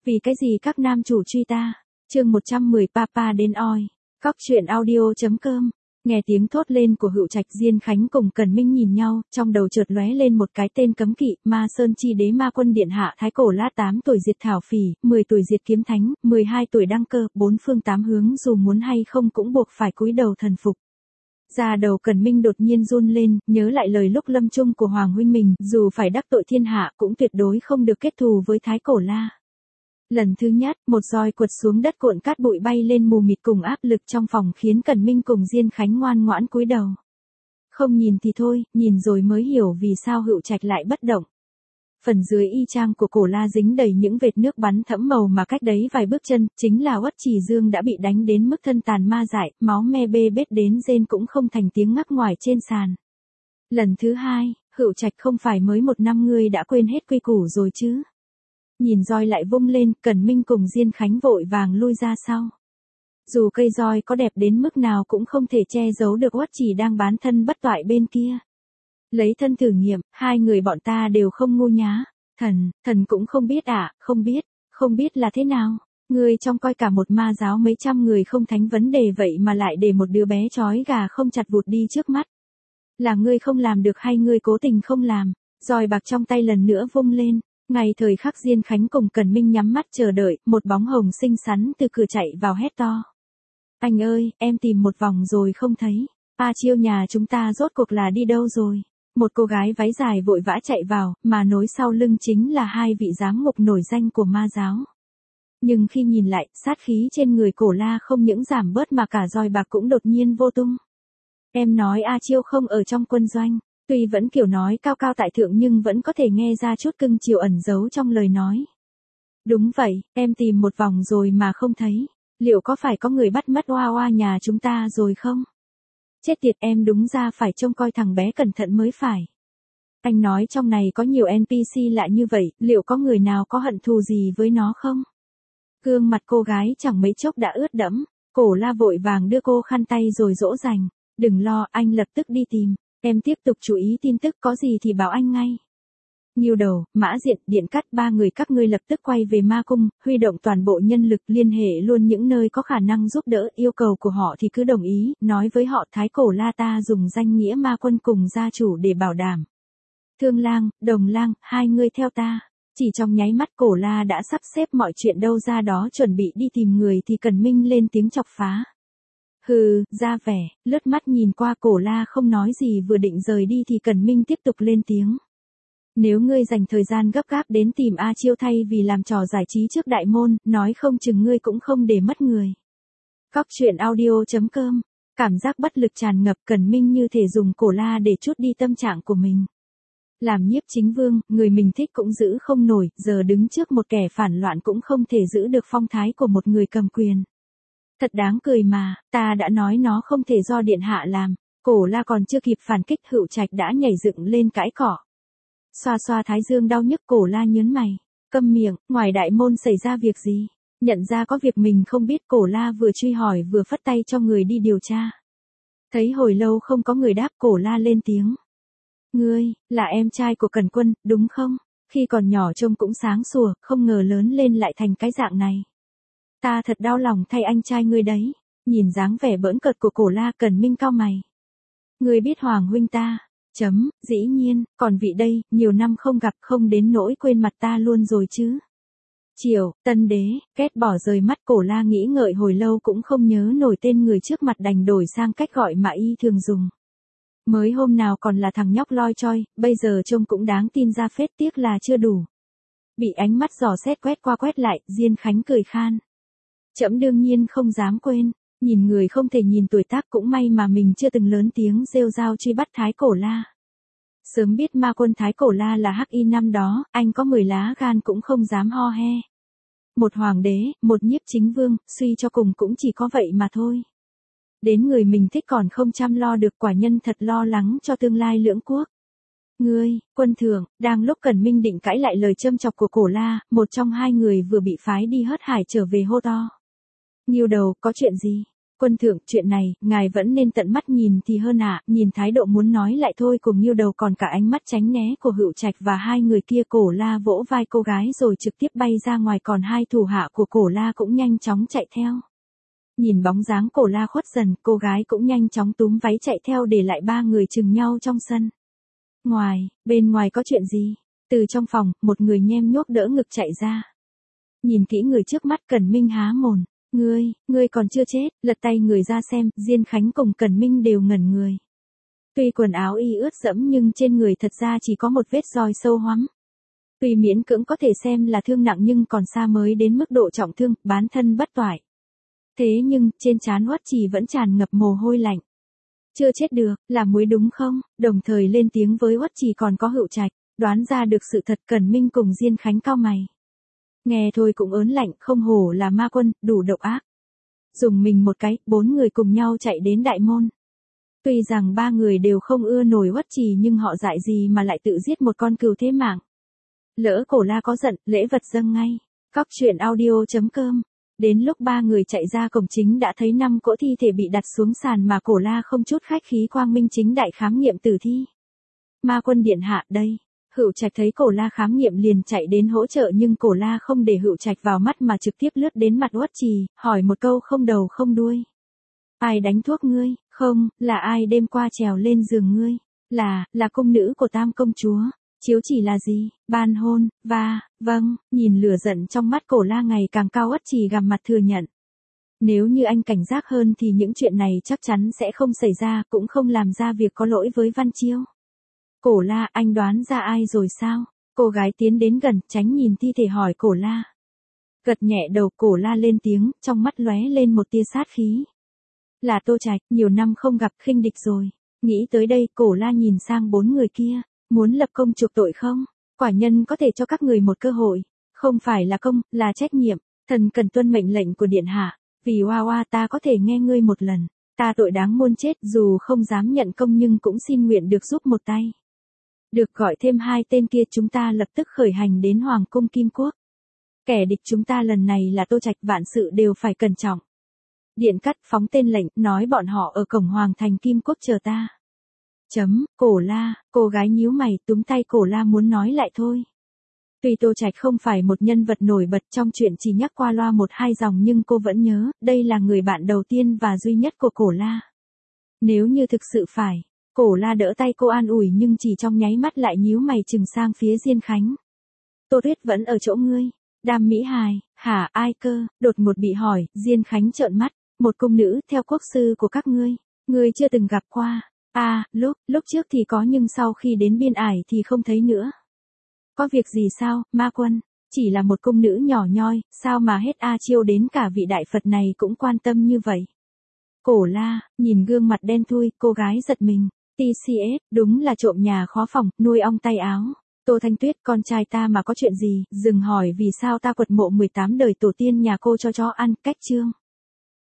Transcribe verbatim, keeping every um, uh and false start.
Vì cái gì các nam chủ truy ta? Chương một trăm mười Papa đến oi. Cóc truyện audio.com. Nghe tiếng thốt lên của Hựu Trạch, Diên Khánh cùng Cẩn Minh nhìn nhau, trong đầu chợt lóe lên một cái tên cấm kỵ: Ma Sơn Chi Đế Ma Quân Điện Hạ Thái Cổ La, tám tuổi diệt thảo phỉ, mười tuổi diệt kiếm thánh, mười hai tuổi đăng cơ, bốn phương tám hướng dù muốn hay không cũng buộc phải cúi đầu thần phục. Da đầu Cẩn Minh đột nhiên run lên, nhớ lại lời lúc lâm chung của Hoàng huynh mình, dù phải đắc tội thiên hạ cũng tuyệt đối không được kết thù với Thái Cổ La. Lần thứ nhất, một roi quật xuống đất cuộn cát bụi bay lên mù mịt cùng áp lực trong phòng khiến Cẩn Minh cùng Diên Khánh ngoan ngoãn cúi đầu. Không nhìn thì thôi, nhìn rồi mới hiểu vì sao Hựu Trạch lại bất động. Phần dưới y trang của Cổ La dính đầy những vệt nước bắn thẫm màu mà cách đấy vài bước chân, chính là Uất Trì Dương đã bị đánh đến mức thân tàn ma dại, máu me bê bết đến rên cũng không thành tiếng ngắc ngoài trên sàn. Lần thứ hai, Hựu Trạch, không phải mới một năm ngươi đã quên hết quy củ rồi chứ? Nhìn roi lại vung lên, Cẩn Minh cùng Diên Khánh vội vàng lui ra sau. Dù cây roi có đẹp đến mức nào cũng không thể che giấu được Uất Trì đang bán thân bất toại bên kia. Lấy thân thử nghiệm, hai người bọn ta đều không ngu nhá. Thần, thần cũng không biết à, không biết, không biết là thế nào. Ngươi trông coi cả một ma giáo mấy trăm người không thánh vấn đề vậy mà lại để một đứa bé chói gà không chặt vụt đi trước mắt. Là ngươi không làm được hay ngươi cố tình không làm? Roi bạc trong tay lần nữa vung lên. Ngay thời khắc Diên Khánh cùng Cẩn Minh nhắm mắt chờ đợi, một bóng hồng xinh xắn từ cửa chạy vào hét to. Anh ơi, em tìm một vòng rồi không thấy. A Chiêu nhà chúng ta rốt cuộc là đi đâu rồi? Một cô gái váy dài vội vã chạy vào, mà nối sau lưng chính là hai vị giám ngục nổi danh của ma giáo. Nhưng khi nhìn lại, sát khí trên người Cổ La không những giảm bớt mà cả roi bạc cũng đột nhiên vô tung. Em nói A Chiêu không ở trong quân doanh. Tuy vẫn kiểu nói cao cao tại thượng nhưng vẫn có thể nghe ra chút cưng chiều ẩn giấu trong lời nói. Đúng vậy, em tìm một vòng rồi mà không thấy. Liệu có phải có người bắt mất Oa Oa nhà chúng ta rồi không? Chết tiệt, em đúng ra phải trông coi thằng bé cẩn thận mới phải. Anh nói trong này có nhiều en pê xê lạ như vậy, liệu có người nào có hận thù gì với nó không? Gương mặt cô gái chẳng mấy chốc đã ướt đẫm. Cổ La vội vàng đưa cô khăn tay rồi dỗ dành. Đừng lo, anh lập tức đi tìm. Em tiếp tục chú ý tin tức, có gì thì bảo anh ngay. Nhiêu Đầu, Mã Diện, Điện Cắt, ba người các ngươi lập tức quay về ma cung, huy động toàn bộ nhân lực, liên hệ luôn những nơi có khả năng giúp đỡ. Yêu cầu của họ thì cứ đồng ý, nói với họ Thái Cổ La ta dùng danh nghĩa ma quân cùng gia chủ để bảo đảm. Thương Lang, Đồng Lang, hai ngươi theo ta. Chỉ trong nháy mắt Cổ La đã sắp xếp mọi chuyện đâu ra đó chuẩn bị đi tìm người thì Cẩn Minh lên tiếng chọc phá. Hừ, ra vẻ, lướt mắt nhìn qua Cổ La không nói gì, vừa định rời đi thì Cẩn Minh tiếp tục lên tiếng. Nếu ngươi dành thời gian gấp gáp đến tìm A Chiêu thay vì làm trò giải trí trước đại môn, nói không chừng ngươi cũng không để mất người. Cóc truyện audio.com. Cảm giác bất lực tràn ngập, Cẩn Minh như thể dùng Cổ La để trút đi tâm trạng của mình. Làm nhiếp chính vương, người mình thích cũng giữ không nổi, giờ đứng trước một kẻ phản loạn cũng không thể giữ được phong thái của một người cầm quyền. Thật đáng cười mà, ta đã nói nó không thể do điện hạ làm. Cổ La còn chưa kịp phản kích, Hựu Trạch đã nhảy dựng lên cãi cỏ. Xoa xoa thái dương đau nhức, Cổ La nhớn mày. Câm miệng, ngoài đại môn xảy ra việc gì? Nhận ra có việc mình không biết, Cổ La vừa truy hỏi vừa phất tay cho người đi điều tra. Thấy hồi lâu không có người đáp, Cổ La lên tiếng. Ngươi, là em trai của Cẩn Quân, đúng không? Khi còn nhỏ trông cũng sáng sủa, không ngờ lớn lên lại thành cái dạng này. Ta thật đau lòng thay anh trai ngươi đấy. Nhìn dáng vẻ bỡn cợt của Cổ La, Cẩn Minh cau mày. Ngươi biết Hoàng huynh ta? Chấm, dĩ nhiên, còn vị đây, nhiều năm không gặp, không đến nỗi quên mặt ta luôn rồi chứ. Triều, Tân Đế, ghét bỏ rời mắt. Cổ La nghĩ ngợi hồi lâu cũng không nhớ nổi tên người trước mặt, đành đổi sang cách gọi mà y thường dùng. Mới hôm nào còn là thằng nhóc loi choi, bây giờ trông cũng đáng tin ra phết, tiếc là chưa đủ. Bị ánh mắt dò xét quét qua quét lại, Diên Khánh cười khan. Trẫm đương nhiên không dám quên, nhìn người không thể nhìn tuổi tác, cũng may mà mình chưa từng lớn tiếng rêu rao truy bắt Thái Cổ La. Sớm biết ma quân Thái Cổ La là hắc y năm đó, anh có mười lá gan cũng không dám ho he. Một hoàng đế, một nhiếp chính vương, suy cho cùng cũng chỉ có vậy mà thôi. Đến người mình thích còn không chăm lo được, quả nhân thật lo lắng cho tương lai lưỡng quốc. Ngươi, Quân Thượng, đang lúc Cẩn Minh định cãi lại lời châm chọc của Cổ La, một trong hai người vừa bị phái đi hớt hải trở về hô to. Nhiêu Đầu, có chuyện gì? Quân thượng, chuyện này, ngài vẫn nên tận mắt nhìn thì hơn ạ, nhìn thái độ muốn nói lại thôi của Nghiêu Đầu còn cả ánh mắt tránh né của Hựu Trạch và hai người kia. Cổ La vỗ vai cô gái rồi trực tiếp bay ra ngoài, còn hai thủ hạ của Cổ La cũng nhanh chóng chạy theo. Nhìn bóng dáng Cổ La khuất dần, cô gái cũng nhanh chóng túm váy chạy theo để lại ba người chừng nhau trong sân. Ngoài, bên ngoài có chuyện gì? Từ trong phòng, một người nhem nhuốc đỡ ngực chạy ra. Nhìn kỹ người trước mắt, Cẩn Minh há mồm. Ngươi, ngươi còn chưa chết, lật tay người ra xem, Diên Khánh cùng Cẩn Minh đều ngẩn người. Tuy quần áo y ướt đẫm nhưng trên người thật ra chỉ có một vết roi sâu hoắm. Tuy miễn cưỡng có thể xem là thương nặng nhưng còn xa mới đến mức độ trọng thương, bán thân bất toại. Thế nhưng, trên trán Uất Trì vẫn tràn ngập mồ hôi lạnh. Chưa chết được, là muối đúng không? Đồng thời lên tiếng với Uất Trì còn có Hựu Trạch, đoán ra được sự thật. Cẩn Minh cùng Diên Khánh cau mày. Nghe thôi cũng ớn lạnh, không hổ là ma quân, đủ độc ác. Dùng mình một cái, bốn người cùng nhau chạy đến đại môn. Tuy rằng ba người đều không ưa nổi Uất Trì nhưng họ dại gì mà lại tự giết một con cừu thế mạng. Lỡ Cổ La có giận, lễ vật dâng ngay. Cóc truyện audio chấm com. Đến lúc ba người chạy ra cổng chính đã thấy năm cỗ thi thể bị đặt xuống sàn mà Cổ La không chút khách khí quang minh chính đại khám nghiệm tử thi. Ma quân điện hạ đây. Hựu Trạch thấy Cổ La khám nghiệm liền chạy đến hỗ trợ nhưng Cổ La không để Hựu Trạch vào mắt mà trực tiếp lướt đến mặt Uất Trì, hỏi một câu không đầu không đuôi. Ai đánh thuốc ngươi? Không, là ai đêm qua trèo lên giường ngươi? Là, là cung nữ của Tam công chúa. Chiếu chỉ là gì? Ban hôn, và, vâng, nhìn lửa giận trong mắt Cổ La ngày càng cao, Uất Trì gằm mặt thừa nhận. Nếu như anh cảnh giác hơn thì những chuyện này chắc chắn sẽ không xảy ra, cũng không làm ra việc có lỗi với Văn Chiêu. Cổ La, anh đoán ra ai rồi sao? Cô gái tiến đến gần, tránh nhìn thi thể hỏi Cổ La. Gật nhẹ đầu, Cổ La lên tiếng, trong mắt lóe lên một tia sát khí. Là Tô Trạch, nhiều năm không gặp, khinh địch rồi. Nghĩ tới đây, Cổ La nhìn sang bốn người kia, muốn lập công chuộc tội không? Quả nhân có thể cho các người một cơ hội, không phải là công, là trách nhiệm. Thần cần tuân mệnh lệnh của điện hạ, vì Hoa Hoa ta có thể nghe ngươi một lần. Ta tội đáng muôn chết, dù không dám nhận công nhưng cũng xin nguyện được giúp một tay. Được gọi thêm hai tên kia, chúng ta lập tức khởi hành đến Hoàng cung Kim Quốc. Kẻ địch chúng ta lần này là Tô Trạch, vạn sự đều phải cẩn trọng. Điện cắt phóng tên lệnh, nói bọn họ ở cổng Hoàng thành Kim Quốc chờ ta. Chấm, Cổ La, cô gái nhíu mày túm tay Cổ La muốn nói lại thôi. Tuy Tô Trạch không phải một nhân vật nổi bật trong chuyện chỉ nhắc qua loa một hai dòng nhưng cô vẫn nhớ, đây là người bạn đầu tiên và duy nhất của Cổ La. Nếu như thực sự phải, Cổ La đỡ tay cô an ủi nhưng chỉ trong nháy mắt lại nhíu mày chừng sang phía Diên Khánh. Tô Tuyết vẫn ở chỗ ngươi. Đam Mỹ Hài, hả ai cơ? Đột ngột bị hỏi, Diên Khánh trợn mắt, một cung nữ theo quốc sư của các ngươi, ngươi chưa từng gặp qua. À, lúc, lúc trước thì có nhưng sau khi đến biên ải thì không thấy nữa. Có việc gì sao, ma quân? Chỉ là một cung nữ nhỏ nhoi, sao mà hết A Chiêu đến cả vị đại Phật này cũng quan tâm như vậy? Cổ La, nhìn gương mặt đen thui, cô gái giật mình. tê xê ét, đúng là trộm nhà khó phòng, nuôi ong tay áo. Tô Thanh Tuyết, con trai ta mà có chuyện gì, dừng hỏi vì sao ta quật mộ mười tám đời tổ tiên nhà cô cho chó ăn, cách chương.